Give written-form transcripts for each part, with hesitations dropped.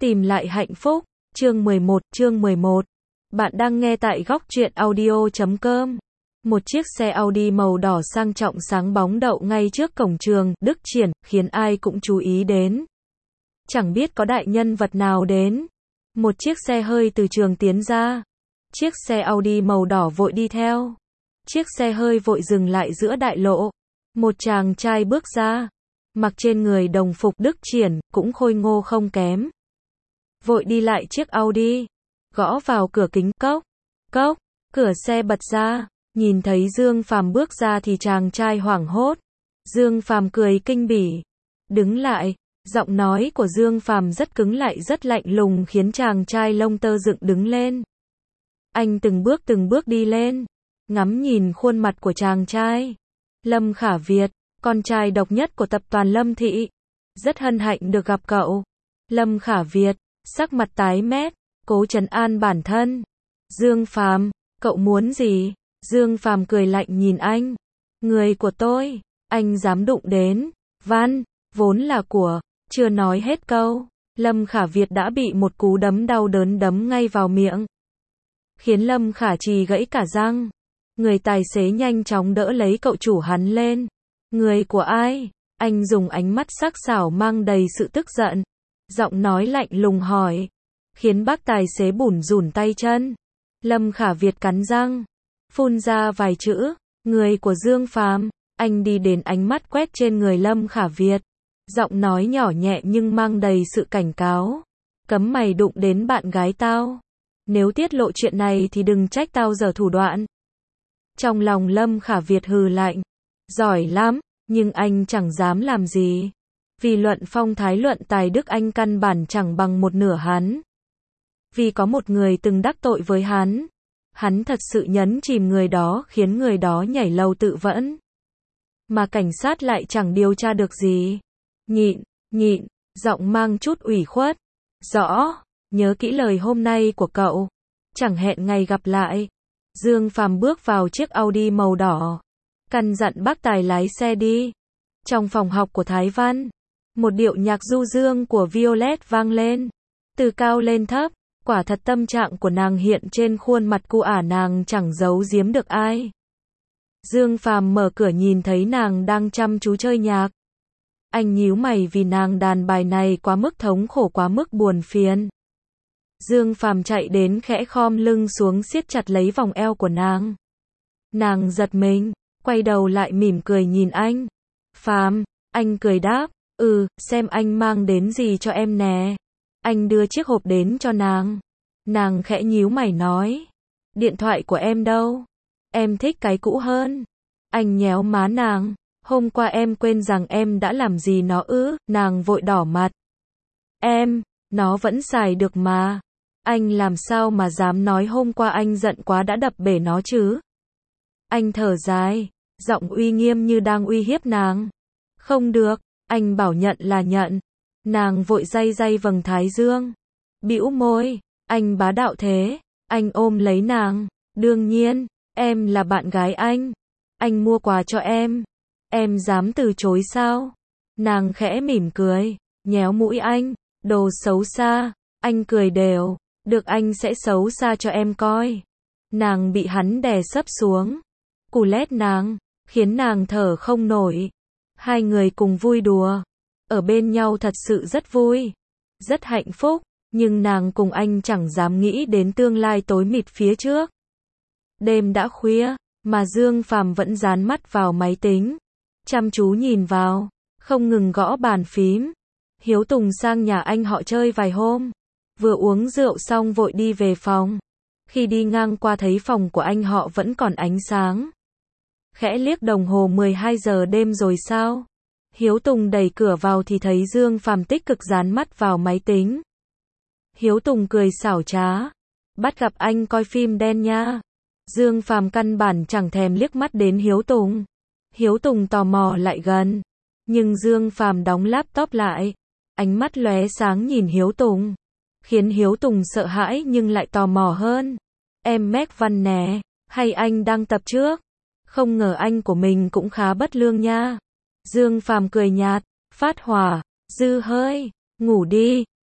Tìm lại hạnh phúc, chương 11. Bạn đang nghe tại góc truyện audio.com. Một chiếc xe Audi màu đỏ sang trọng sáng bóng đậu ngay trước cổng trường Đức Triển, khiến ai cũng chú ý đến. Chẳng biết có đại nhân vật nào đến. Một chiếc xe hơi từ trường tiến ra. Chiếc xe Audi màu đỏ vội đi theo. Chiếc xe hơi vội dừng lại giữa đại lộ. Một chàng trai bước ra. Mặc trên người đồng phục Đức Triển, cũng khôi ngô không kém. Vội đi lại chiếc Audi. Gõ vào cửa kính, cốc, cốc, cửa xe bật ra. Nhìn thấy Dương Phàm bước ra thì chàng trai hoảng hốt. Dương Phàm cười kinh bỉ. Đứng lại. Giọng nói của Dương Phàm rất cứng lại rất lạnh lùng khiến chàng trai lông tơ dựng đứng lên. Anh từng bước đi lên. Ngắm nhìn khuôn mặt của chàng trai. Lâm Khả Việt, con trai độc nhất của tập đoàn Lâm Thị. Rất hân hạnh được gặp cậu. Lâm Khả Việt, sắc mặt tái mét, cố trấn an bản thân. Dương Phàm, cậu muốn gì? Dương Phàm cười lạnh nhìn anh. Người của tôi, anh dám đụng đến. Văn, vốn là của, chưa nói hết câu. Lâm Khả Việt đã bị một cú đấm đau đớn đấm ngay vào miệng. Khiến Lâm Khả Trì gãy cả răng. Người tài xế nhanh chóng đỡ lấy cậu chủ hắn lên. Người của ai? Anh dùng ánh mắt sắc sảo mang đầy sự tức giận. Giọng nói lạnh lùng hỏi. Khiến bác tài xế bủn rủn tay chân. Lâm Khả Việt cắn răng. Phun ra vài chữ. Người của Dương Phàm. Anh đi đến ánh mắt quét trên người Lâm Khả Việt. Giọng nói nhỏ nhẹ nhưng mang đầy sự cảnh cáo. Cấm mày đụng đến bạn gái tao. Nếu tiết lộ chuyện này thì đừng trách tao giở thủ đoạn. Trong lòng Lâm Khả Việt hừ lạnh. Giỏi lắm, nhưng anh chẳng dám làm gì. Vì luận phong thái luận tài đức anh căn bản chẳng bằng một nửa hắn. Vì có một người từng đắc tội với hắn. Hắn thật sự nhấn chìm người đó khiến người đó nhảy lầu tự vẫn. Mà cảnh sát lại chẳng điều tra được gì. Nhịn, giọng mang chút ủy khuất. Rõ, nhớ kỹ lời hôm nay của cậu. Chẳng hẹn ngày gặp lại. Dương Phàm bước vào chiếc Audi màu đỏ. Căn dặn bác tài lái xe đi. Trong phòng học của Thái Văn, một điệu nhạc du dương của Violet vang lên. Từ cao lên thấp, quả thật tâm trạng của nàng hiện trên khuôn mặt cu ả nàng chẳng giấu giếm được ai. Dương Phàm mở cửa nhìn thấy nàng đang chăm chú chơi nhạc. Anh nhíu mày vì nàng đàn bài này quá mức thống khổ quá mức buồn phiền. Dương Phàm chạy đến khẽ khom lưng xuống siết chặt lấy vòng eo của nàng. Nàng giật mình, quay đầu lại mỉm cười nhìn anh. Phàm, anh cười đáp, xem anh mang đến gì cho em nè. Anh đưa chiếc hộp đến cho nàng. Nàng khẽ nhíu mày nói. Điện thoại của em đâu? Em thích cái cũ hơn. Anh nhéo má nàng. Hôm qua em quên rằng em đã làm gì nó ư? Nàng vội đỏ mặt. Nó vẫn xài được mà. Anh làm sao mà dám nói hôm qua anh giận quá đã đập bể nó chứ? Anh thở dài, giọng uy nghiêm như đang uy hiếp nàng. Không được, anh bảo nhận là nhận. Nàng vội day vầng thái dương. Bĩu môi, anh bá đạo thế. Anh ôm lấy nàng. Đương nhiên, em là bạn gái anh. Anh mua quà cho em. Em dám từ chối sao? Nàng khẽ mỉm cười, nhéo mũi anh. Đồ xấu xa. Anh cười đều. Được, anh sẽ xấu xa cho em coi. Nàng bị hắn đè sấp xuống. Cù lét nàng, khiến nàng thở không nổi. Hai người cùng vui đùa. Ở bên nhau thật sự rất vui. Rất hạnh phúc. Nhưng nàng cùng anh chẳng dám nghĩ đến tương lai tối mịt phía trước. Đêm đã khuya, mà Dương Phàm vẫn dán mắt vào máy tính. Chăm chú nhìn vào, không ngừng gõ bàn phím. Hiếu Tùng sang nhà anh họ chơi vài hôm. Vừa uống rượu xong vội đi về phòng. Khi đi ngang qua thấy phòng của anh họ vẫn còn ánh sáng. Khẽ liếc đồng hồ 12 giờ đêm rồi sao? Hiếu Tùng đẩy cửa vào thì thấy Dương Phàm tích cực dán mắt vào máy tính. Hiếu Tùng cười xảo trá. Bắt gặp anh coi phim đen nha. Dương Phàm căn bản chẳng thèm liếc mắt đến Hiếu Tùng. Hiếu Tùng tò mò lại gần. Nhưng Dương Phàm đóng laptop lại. Ánh mắt lóe sáng nhìn Hiếu Tùng. Khiến Hiếu Tùng sợ hãi nhưng lại tò mò hơn. Em Mac Văn nè, hay anh đang tập trước? Không ngờ anh của mình cũng khá bất lương nha. Dương Phàm cười nhạt, phát hỏa, dư hơi, ngủ đi.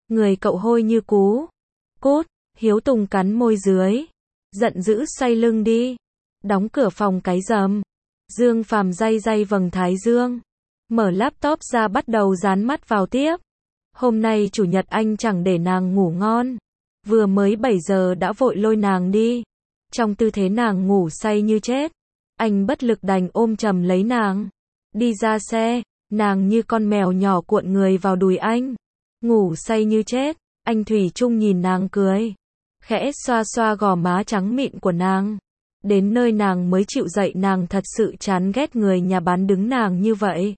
Người cậu hôi như cú. Cút, Hiếu Tùng cắn môi dưới. Giận dữ xoay lưng đi. Đóng cửa phòng cái rầm. Dương Phàm day day vầng thái dương. Mở laptop ra bắt đầu dán mắt vào tiếp. Hôm nay chủ nhật anh chẳng để nàng ngủ ngon. Vừa mới 7 giờ đã vội lôi nàng đi. Trong tư thế nàng ngủ say như chết. Anh bất lực đành ôm chầm lấy nàng. Đi ra xe, nàng như con mèo nhỏ cuộn người vào đùi anh. Ngủ say như chết, anh thủy chung nhìn nàng cười. Khẽ xoa xoa gò má trắng mịn của nàng. Đến nơi nàng mới chịu dậy, nàng thật sự chán ghét người nhà bán đứng nàng như vậy.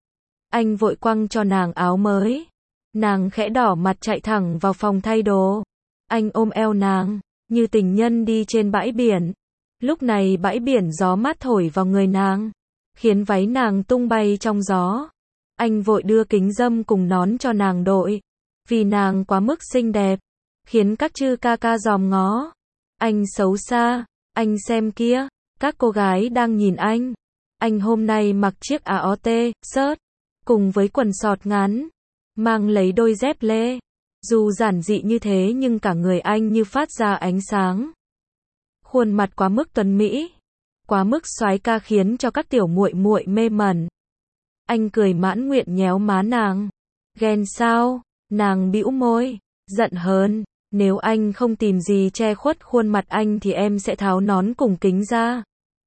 Anh vội quăng cho nàng áo mới. Nàng khẽ đỏ mặt chạy thẳng vào phòng thay đồ. Anh ôm eo nàng, như tình nhân đi trên bãi biển. Lúc này bãi biển gió mát thổi vào người nàng, khiến váy nàng tung bay trong gió. Anh vội đưa kính râm cùng nón cho nàng đội, vì nàng quá mức xinh đẹp, khiến các chư ca ca dòm ngó. Anh xấu xa, anh xem kia, các cô gái đang nhìn anh. Anh hôm nay mặc chiếc AOT, shirt, cùng với quần sọt ngắn, mang lấy đôi dép lê. Dù giản dị như thế nhưng cả người anh như phát ra ánh sáng. Khuôn mặt quá mức tuấn mỹ, quá mức soái ca khiến cho các tiểu muội muội mê mẩn. Anh cười mãn nguyện nhéo má nàng. Ghen sao? Nàng bĩu môi, giận hờn, nếu anh không tìm gì che khuất khuôn mặt anh thì em sẽ tháo nón cùng kính ra.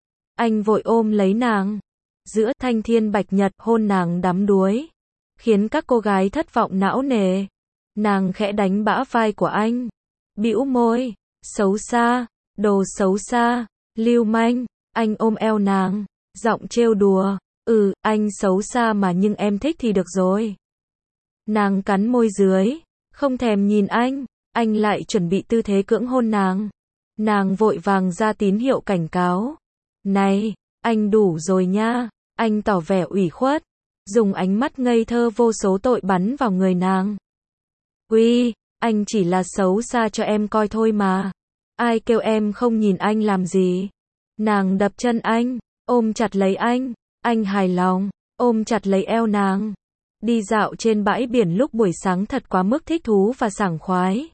Anh vội ôm lấy nàng, giữa thanh thiên bạch nhật hôn nàng đắm đuối, khiến các cô gái thất vọng não nề. Nàng khẽ đánh bả vai của anh, bĩu môi, xấu xa, đồ xấu xa, lưu manh. Anh ôm eo nàng, giọng trêu đùa, anh xấu xa mà nhưng em thích thì được rồi. Nàng cắn môi dưới, không thèm nhìn anh lại chuẩn bị tư thế cưỡng hôn nàng. Nàng vội vàng ra tín hiệu cảnh cáo. Này, anh đủ rồi nha. Anh tỏ vẻ ủy khuất, dùng ánh mắt ngây thơ vô số tội bắn vào người nàng. Uy, anh chỉ là xấu xa cho em coi thôi mà. Ai kêu em không nhìn anh làm gì. Nàng đập chân anh, ôm chặt lấy anh hài lòng, ôm chặt lấy eo nàng. Đi dạo trên bãi biển lúc buổi sáng thật quá mức thích thú và sảng khoái.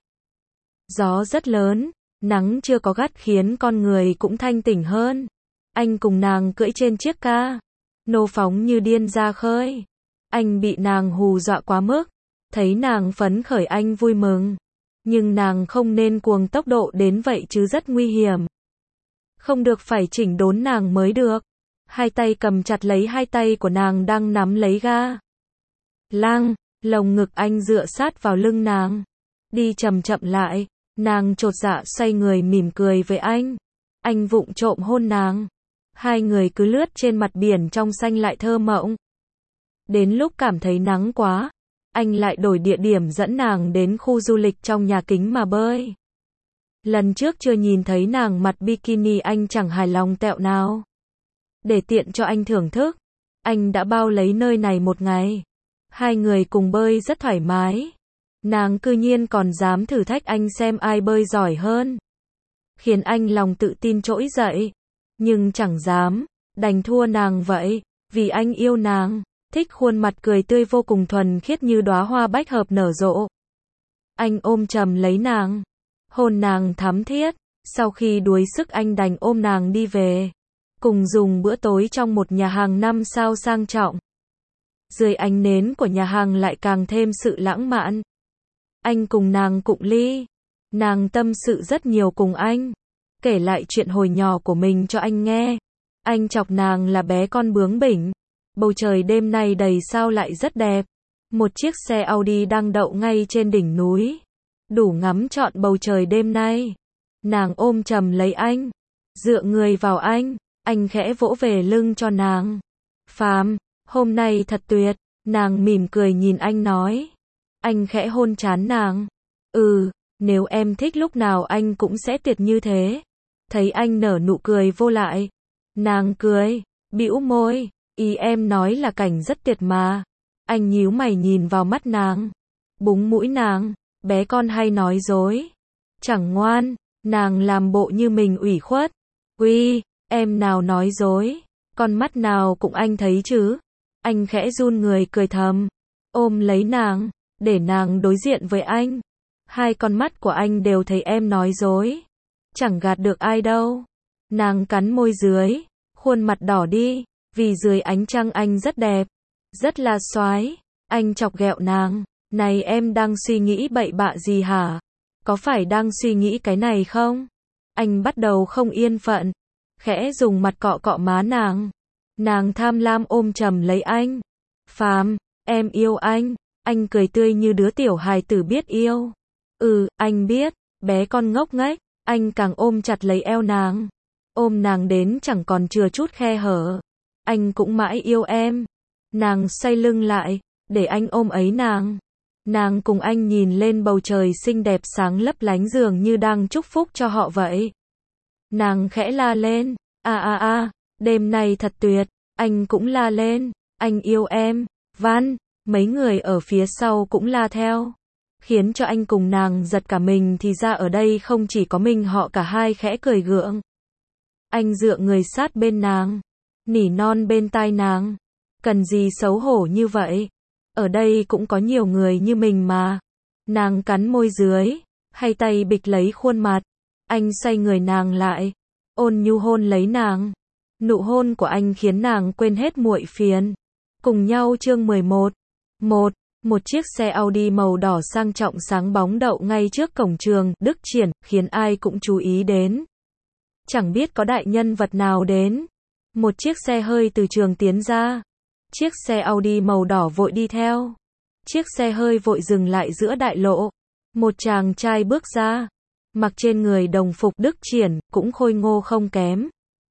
Gió rất lớn, nắng chưa có gắt khiến con người cũng thanh tỉnh hơn. Anh cùng nàng cưỡi trên chiếc ca nô phóng như điên ra khơi. Anh bị nàng hù dọa quá mức, thấy nàng phấn khởi anh vui mừng. Nhưng nàng không nên cuồng tốc độ đến vậy chứ, rất nguy hiểm. Không được, phải chỉnh đốn nàng mới được. Hai tay cầm chặt lấy hai tay của nàng đang nắm lấy ga lăng, lồng ngực anh dựa sát vào lưng nàng. Đi chậm chậm lại, nàng chột dạ xoay người mỉm cười với anh. Anh vụng trộm hôn nàng. Hai người cứ lướt trên mặt biển trong xanh lại thơ mộng. Đến lúc cảm thấy nắng quá, anh lại đổi địa điểm dẫn nàng đến khu du lịch trong nhà kính mà bơi. Lần trước chưa nhìn thấy nàng mặc bikini anh chẳng hài lòng tẹo nào. Để tiện cho anh thưởng thức, anh đã bao lấy nơi này một ngày. Hai người cùng bơi rất thoải mái. Nàng cư nhiên còn dám thử thách anh xem ai bơi giỏi hơn, khiến anh lòng tự tin trỗi dậy. Nhưng chẳng dám, đành thua nàng vậy, vì anh yêu nàng, thích khuôn mặt cười tươi vô cùng thuần khiết như đóa hoa bách hợp nở rộ. Anh ôm chầm lấy nàng, hôn nàng thắm thiết. Sau khi đuối sức anh đành ôm nàng đi về, cùng dùng bữa tối trong một nhà hàng 5 sao sang trọng. Dưới ánh nến của nhà hàng lại càng thêm sự lãng mạn. Anh cùng nàng cụng ly, nàng tâm sự rất nhiều cùng anh, kể lại chuyện hồi nhỏ của mình cho anh nghe. Anh chọc nàng là bé con bướng bỉnh. Bầu trời đêm nay đầy sao lại rất đẹp. Một chiếc xe Audi đang đậu ngay trên đỉnh núi, đủ ngắm trọn bầu trời đêm nay. Nàng ôm chầm lấy anh, dựa người vào anh khẽ vỗ về lưng cho nàng. Phàm, hôm nay thật tuyệt. Nàng mỉm cười nhìn anh nói. Anh khẽ hôn trán nàng. Nếu em thích lúc nào anh cũng sẽ tuyệt như thế. Thấy anh nở nụ cười vô lại, nàng cười, bĩu môi. Ý em nói là cảnh rất tuyệt mà. Anh nhíu mày nhìn vào mắt nàng, búng mũi nàng. Bé con hay nói dối, chẳng ngoan. Nàng làm bộ như mình ủy khuất. Uy, em nào nói dối, con mắt nào cũng anh thấy chứ. Anh khẽ run người cười thầm, ôm lấy nàng, để nàng đối diện với anh. Hai con mắt của anh đều thấy em nói dối. Chẳng gạt được ai đâu. Nàng cắn môi dưới, khuôn mặt đỏ đi, vì dưới ánh trăng anh rất đẹp, rất là soái. Anh chọc ghẹo nàng, này em đang suy nghĩ bậy bạ gì hả? Có phải đang suy nghĩ cái này không? Anh bắt đầu không yên phận, khẽ dùng mặt cọ cọ má nàng. Nàng tham lam ôm chầm lấy anh. Phàm, em yêu anh. Anh cười tươi như đứa tiểu hài tử biết yêu. Anh biết, bé con ngốc nghếch. Anh càng ôm chặt lấy eo nàng. Ôm nàng đến chẳng còn chừa chút khe hở. Anh cũng mãi yêu em. Nàng xoay lưng lại, để anh ôm ấy nàng. Nàng cùng anh nhìn lên bầu trời xinh đẹp sáng lấp lánh dường như đang chúc phúc cho họ vậy. Nàng khẽ la lên, đêm nay thật tuyệt. Anh cũng la lên, anh yêu em, Văn. Mấy người ở phía sau cũng la theo, khiến cho anh cùng nàng giật cả mình, thì ra ở đây không chỉ có mình họ, cả hai khẽ cười gượng. Anh dựa người sát bên nàng, nỉ non bên tai nàng, cần gì xấu hổ như vậy, ở đây cũng có nhiều người như mình mà. Nàng cắn môi dưới, hay tay bịch lấy khuôn mặt, anh xoay người nàng lại, ôn nhu hôn lấy nàng. Nụ hôn của anh khiến nàng quên hết muội phiền. Cùng nhau chương 11. Một chiếc xe Audi màu đỏ sang trọng sáng bóng đậu ngay trước cổng trường Đức Triển, khiến ai cũng chú ý đến. Chẳng biết có đại nhân vật nào đến. Một chiếc xe hơi từ trường tiến ra. Chiếc xe Audi màu đỏ vội đi theo. Chiếc xe hơi vội dừng lại giữa đại lộ. Một chàng trai bước ra, mặc trên người đồng phục Đức Triển, cũng khôi ngô không kém.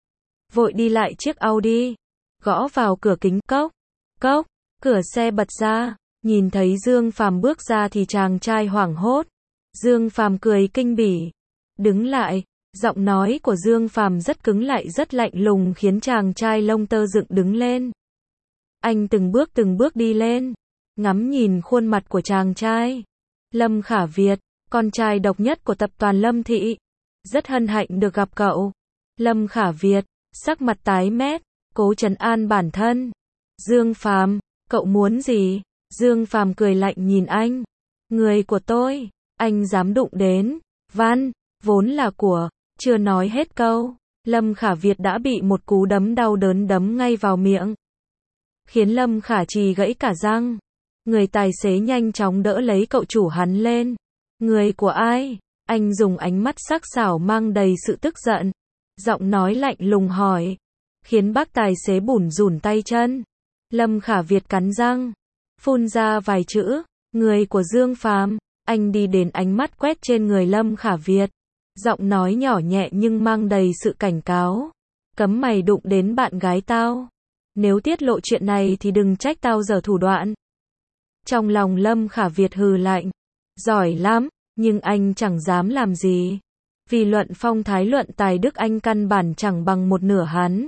Vội đi lại chiếc Audi, gõ vào cửa kính, cốc, cửa xe bật ra, nhìn thấy Dương Phàm bước ra thì chàng trai hoảng hốt. Dương Phàm cười kinh bỉ, đứng lại, giọng nói của Dương Phàm rất cứng lại rất lạnh lùng khiến chàng trai lông tơ dựng đứng lên. Anh từng bước đi lên, ngắm nhìn khuôn mặt của chàng trai. Lâm Khả Việt, con trai độc nhất của tập đoàn Lâm Thị. Rất hân hạnh được gặp cậu. Lâm Khả Việt, sắc mặt tái mét, cố trấn an bản thân. Dương Phàm, cậu muốn gì? Dương Phàm cười lạnh nhìn anh. Người của tôi, anh dám đụng đến. Văn, vốn là của. Chưa nói hết câu, Lâm Khả Việt đã bị một cú đấm đau đớn đấm ngay vào miệng, khiến Lâm Khả Trì gãy cả răng. Người tài xế nhanh chóng đỡ lấy cậu chủ hắn lên. Người của ai? Anh dùng ánh mắt sắc sảo mang đầy sự tức giận, giọng nói lạnh lùng hỏi, khiến bác tài xế bủn rủn tay chân. Lâm Khả Việt cắn răng, phun ra vài chữ, người của Dương Phàm. Anh đi đến ánh mắt quét trên người Lâm Khả Việt, giọng nói nhỏ nhẹ nhưng mang đầy sự cảnh cáo. Cấm mày đụng đến bạn gái tao. Nếu tiết lộ chuyện này thì đừng trách tao giở thủ đoạn. Trong lòng Lâm Khả Việt hừ lạnh. Giỏi lắm, nhưng anh chẳng dám làm gì. Vì luận phong thái luận tài đức anh căn bản chẳng bằng một nửa hắn.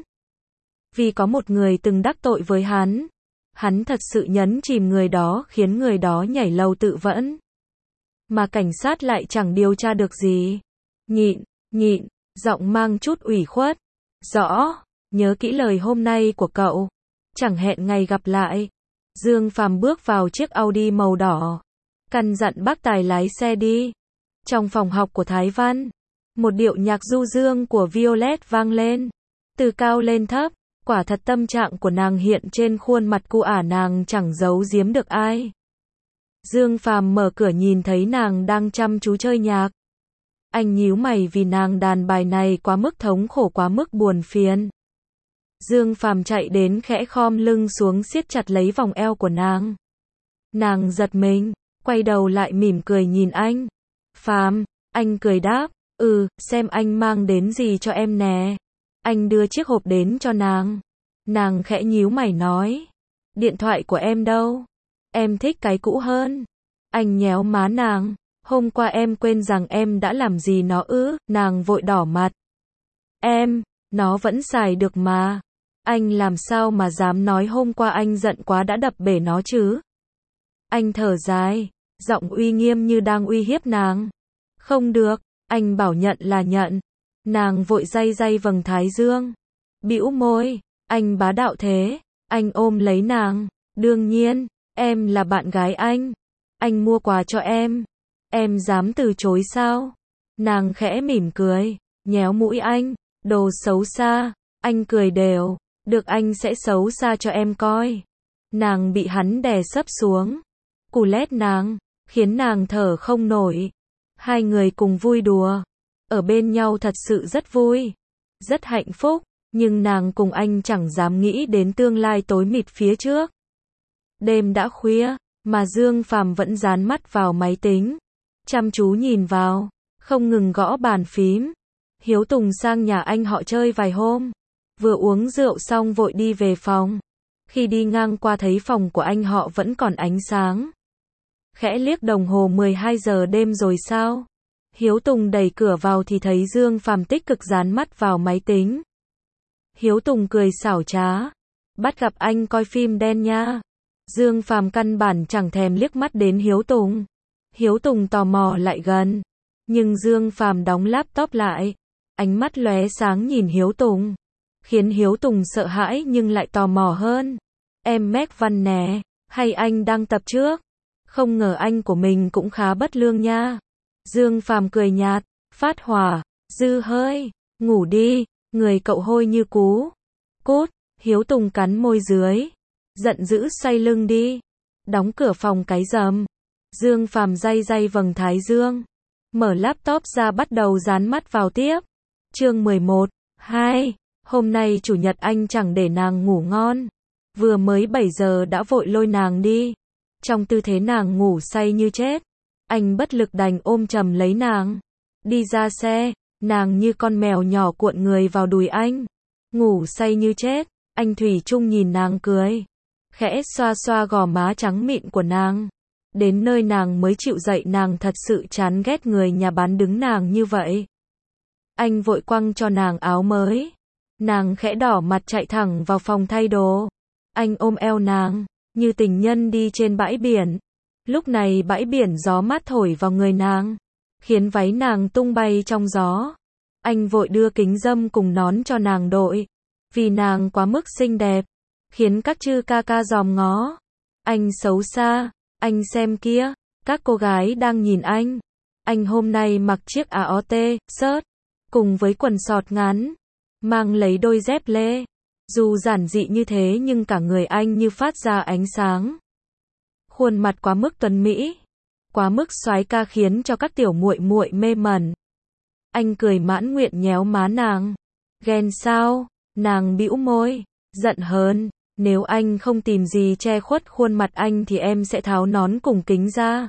Vì có một người từng đắc tội với hắn. Hắn thật sự nhấn chìm người đó khiến người đó nhảy lầu tự vẫn. Mà cảnh sát lại chẳng điều tra được gì. Nhịn, giọng mang chút ủy khuất. Rõ, nhớ kỹ lời hôm nay của cậu. Chẳng hẹn ngày gặp lại. Dương Phàm bước vào chiếc Audi màu đỏ, căn dặn bác tài lái xe đi. Trong phòng học của Thái Văn, một điệu nhạc du dương của Violet vang lên. Từ cao lên thấp, quả thật tâm trạng của nàng hiện trên khuôn mặt cu ả, nàng chẳng giấu giếm được ai. Dương Phàm mở cửa nhìn thấy nàng đang chăm chú chơi nhạc. Anh nhíu mày vì nàng đàn bài này quá mức thống khổ, quá mức buồn phiền. Dương Phàm chạy đến khẽ khom lưng xuống siết chặt lấy vòng eo của nàng. Nàng giật mình, quay đầu lại mỉm cười nhìn anh. Phàm, anh cười đáp, xem anh mang đến gì cho em nè. Anh đưa chiếc hộp đến cho nàng. Nàng khẽ nhíu mày nói, điện thoại của em đâu? Em thích cái cũ hơn. Anh nhéo má nàng, hôm qua em quên rằng em đã làm gì nó ư? Nàng vội đỏ mặt. Nó vẫn xài được mà. Anh làm sao mà dám nói hôm qua anh giận quá đã đập bể nó chứ? Anh thở dài, giọng uy nghiêm như đang uy hiếp nàng. Không được, anh bảo nhận là nhận. Nàng vội day vầng thái dương, bĩu môi, anh bá đạo thế. Anh ôm lấy nàng, đương nhiên, em là bạn gái anh. anh mua quà cho em dám từ chối sao? Nàng khẽ mỉm cười, nhéo mũi anh, đồ xấu xa, anh cười đều, được anh sẽ xấu xa cho em coi. Nàng bị hắn đè sấp xuống, cù lét nàng, khiến nàng thở không nổi. Hai người cùng vui đùa, ở bên nhau thật sự rất vui, rất hạnh phúc, nhưng nàng cùng anh chẳng dám nghĩ đến tương lai tối mịt phía trước. Đêm đã khuya, mà Dương Phàm vẫn dán mắt vào máy tính, chăm chú nhìn vào, không ngừng gõ bàn phím. Hiếu Tùng sang nhà anh họ chơi vài hôm, vừa uống rượu xong vội đi về phòng. Khi đi ngang qua thấy phòng của anh họ vẫn còn ánh sáng. Khẽ liếc đồng hồ 12 giờ đêm rồi sao? Hiếu Tùng đẩy cửa vào thì thấy Dương Phàm tích cực dán mắt vào máy tính. Hiếu Tùng cười xảo trá, bắt gặp anh coi phim đen nha. Dương Phàm căn bản chẳng thèm liếc mắt đến Hiếu Tùng. Hiếu Tùng tò mò lại gần, nhưng Dương Phàm đóng laptop lại, ánh mắt lóe sáng nhìn Hiếu Tùng, khiến Hiếu Tùng sợ hãi nhưng lại tò mò hơn. Em Mac Văn nè, hay anh đang tập trước? Không ngờ anh của mình cũng khá bất lương nha. Dương Phàm cười nhạt, phát hỏa, dư hơi, ngủ đi, người cậu hôi như cú. Cút, Hiếu Tùng cắn môi dưới, giận dữ xoay lưng đi, đóng cửa phòng cái rầm. Dương Phàm day day vầng thái dương, mở laptop ra bắt đầu dán mắt vào tiếp. Chương 11, 2, hôm nay chủ nhật anh chẳng để nàng ngủ ngon. Vừa mới 7 giờ đã vội lôi nàng đi. Trong tư thế nàng ngủ say như chết, anh bất lực đành ôm chầm lấy nàng. Đi ra xe, nàng như con mèo nhỏ cuộn người vào đùi anh. Ngủ say như chết, anh thủy chung nhìn nàng cười, khẽ xoa xoa gò má trắng mịn của nàng. Đến nơi nàng mới chịu dậy, nàng thật sự chán ghét người nhà bán đứng nàng như vậy. Anh vội quăng cho nàng áo mới. Nàng khẽ đỏ mặt chạy thẳng vào phòng thay đồ. Anh ôm eo nàng, như tình nhân đi trên bãi biển. Lúc này bãi biển gió mát thổi vào người nàng, khiến váy nàng tung bay trong gió. Anh vội đưa kính râm cùng nón cho nàng đội, vì nàng quá mức xinh đẹp, khiến các chư ca ca dòm ngó. Anh xấu xa, anh xem kia, các cô gái đang nhìn anh. Anh hôm nay mặc chiếc AOT, shirt, cùng với quần sọt ngắn, mang lấy đôi dép lê. Dù giản dị như thế nhưng cả người anh như phát ra ánh sáng. Khuôn mặt quá mức tuấn mỹ, quá mức soái ca khiến cho các tiểu muội muội mê mẩn. Anh cười mãn nguyện nhéo má nàng. Ghen sao? Nàng bĩu môi, giận hờn, nếu anh không tìm gì che khuất khuôn mặt anh thì em sẽ tháo nón cùng kính ra.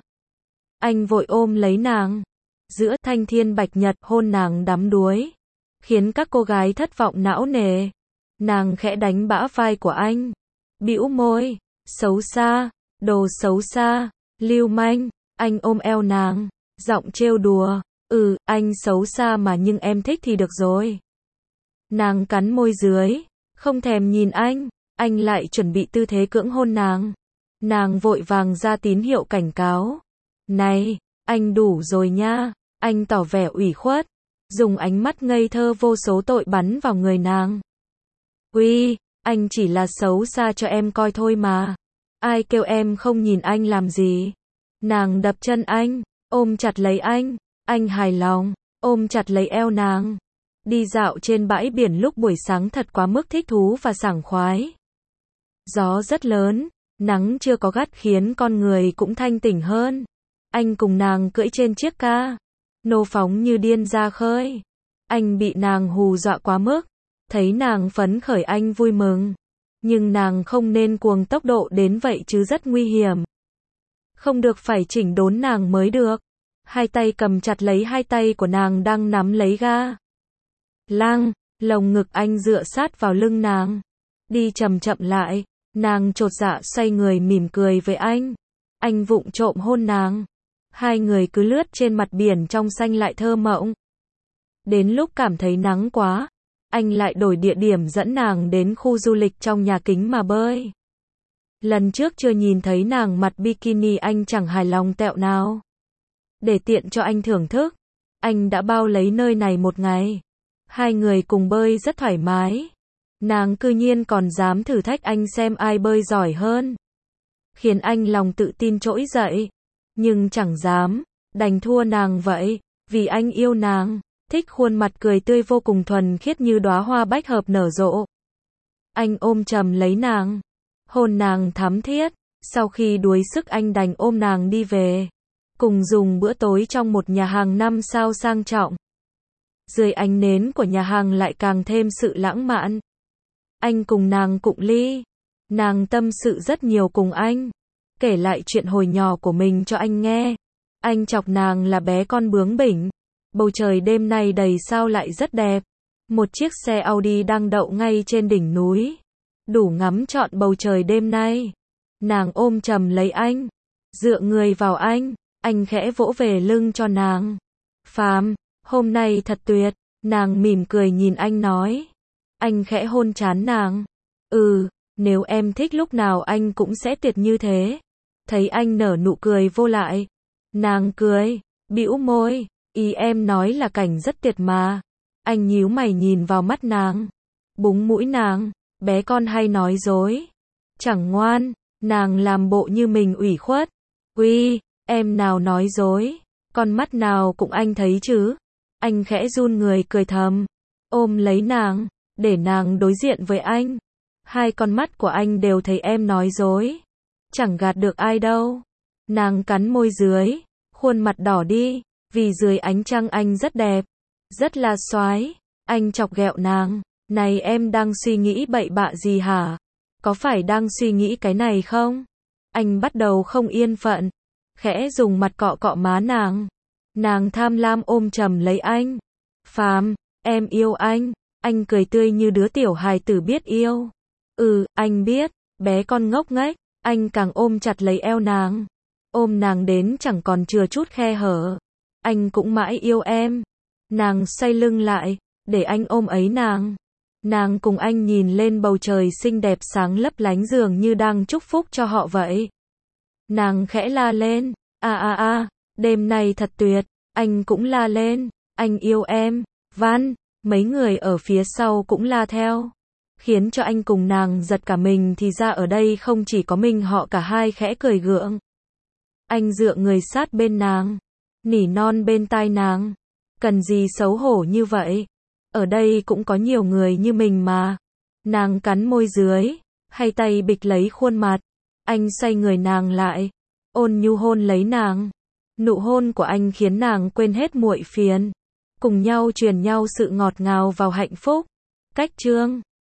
Anh vội ôm lấy nàng, giữa thanh thiên bạch nhật hôn nàng đắm đuối, khiến các cô gái thất vọng não nề. Nàng khẽ đánh bả vai của anh, bĩu môi, xấu xa, đồ xấu xa, lưu manh. Anh ôm eo nàng, giọng trêu đùa, anh xấu xa mà nhưng em thích thì được rồi. Nàng cắn môi dưới, không thèm nhìn anh lại chuẩn bị tư thế cưỡng hôn nàng. Nàng vội vàng ra tín hiệu cảnh cáo. Này, anh đủ rồi nha. Anh tỏ vẻ ủy khuất, dùng ánh mắt ngây thơ vô số tội bắn vào người nàng. Uy, anh chỉ là xấu xa cho em coi thôi mà. Ai kêu em không nhìn anh làm gì. Nàng đập chân anh, ôm chặt lấy anh hài lòng, ôm chặt lấy eo nàng. Đi dạo trên bãi biển lúc buổi sáng thật quá mức thích thú và sảng khoái. Gió rất lớn, nắng chưa có gắt khiến con người cũng thanh tỉnh hơn. Anh cùng nàng cưỡi trên chiếc ca nô phóng như điên ra khơi. Anh bị nàng hù dọa quá mức, thấy nàng phấn khởi anh vui mừng. Nhưng nàng không nên cuồng tốc độ đến vậy chứ rất nguy hiểm. Không được, phải chỉnh đốn nàng mới được. Hai tay cầm chặt lấy hai tay của nàng đang nắm lấy ga. Lồng ngực anh dựa sát vào lưng nàng. Đi chậm chậm lại, nàng chột dạ xoay người mỉm cười với anh. Anh vụng trộm hôn nàng. Hai người cứ lướt trên mặt biển trong xanh lại thơ mộng. Đến lúc cảm thấy nắng quá, anh lại đổi địa điểm dẫn nàng đến khu du lịch trong nhà kính mà bơi. Lần trước chưa nhìn thấy nàng mặc bikini anh chẳng hài lòng tẹo nào. Để tiện cho anh thưởng thức, anh đã bao lấy nơi này một ngày. Hai người cùng bơi rất thoải mái. Nàng cư nhiên còn dám thử thách anh xem ai bơi giỏi hơn, khiến anh lòng tự tin trỗi dậy. nhưng chẳng dám, đành thua nàng vậy, vì anh yêu nàng, thích khuôn mặt cười tươi vô cùng thuần khiết như đóa hoa bách hợp nở rộ. Anh ôm chầm lấy nàng, hôn nàng thắm thiết, sau khi đuối sức anh đành ôm nàng đi về, cùng dùng bữa tối trong một nhà hàng 5 sao sang trọng. Dưới ánh nến của nhà hàng lại càng thêm sự lãng mạn. Anh cùng nàng cụng ly, nàng tâm sự rất nhiều cùng anh, kể lại chuyện hồi nhỏ của mình cho anh nghe. Anh chọc nàng là bé con bướng bỉnh. Bầu trời đêm nay đầy sao lại rất đẹp. Một chiếc xe Audi đang đậu ngay trên đỉnh núi, đủ ngắm trọn bầu trời đêm nay. Nàng ôm chầm lấy anh, dựa người vào anh khẽ vỗ về lưng cho nàng. Phàm, hôm nay thật tuyệt, nàng mỉm cười nhìn anh nói. Anh khẽ hôn trán nàng. Nếu em thích lúc nào anh cũng sẽ tuyệt như thế. Thấy anh nở nụ cười vô lại, nàng cười, bĩu môi, ý em nói là cảnh rất tuyệt mà. Anh nhíu mày nhìn vào mắt nàng, búng mũi nàng, bé con hay nói dối, chẳng ngoan. Nàng làm bộ như mình ủy khuất. Uy, em nào nói dối, con mắt nào cũng anh thấy chứ. Anh khẽ run người cười thầm, ôm lấy nàng, để nàng đối diện với anh. Hai con mắt của anh đều thấy em nói dối, chẳng gạt được ai đâu. Nàng cắn môi dưới, khuôn mặt đỏ đi, vì dưới ánh trăng anh rất đẹp, rất là soái. Anh chọc ghẹo nàng, này em đang suy nghĩ bậy bạ gì hả? Có phải đang suy nghĩ cái này không? Anh bắt đầu không yên phận, khẽ dùng mặt cọ cọ má nàng. Nàng tham lam ôm chầm lấy anh. Phàm, em yêu anh cười tươi như đứa tiểu hài tử biết yêu. Anh biết, bé con ngốc nghếch, anh càng ôm chặt lấy eo nàng. Ôm nàng đến chẳng còn chừa chút khe hở. Anh cũng mãi yêu em. Nàng xoay lưng lại, để anh ôm ấy nàng. Nàng cùng anh nhìn lên bầu trời xinh đẹp sáng lấp lánh dường như đang chúc phúc cho họ vậy. Nàng khẽ la lên, đêm nay thật tuyệt. Anh cũng la lên, anh yêu em, Văn. Mấy người ở phía sau cũng la theo, khiến cho anh cùng nàng giật cả mình. Thì ra ở đây không chỉ có mình họ, cả hai khẽ cười gượng. Anh dựa người sát bên nàng, nỉ non bên tai nàng, cần gì xấu hổ như vậy, ở đây cũng có nhiều người như mình mà. Nàng cắn môi dưới, hay tay bịch lấy khuôn mặt. Anh xoay người nàng lại, ôn nhu hôn lấy nàng. Nụ hôn của anh khiến nàng quên hết muội phiền, cùng nhau truyền nhau sự ngọt ngào vào hạnh phúc. Cách chương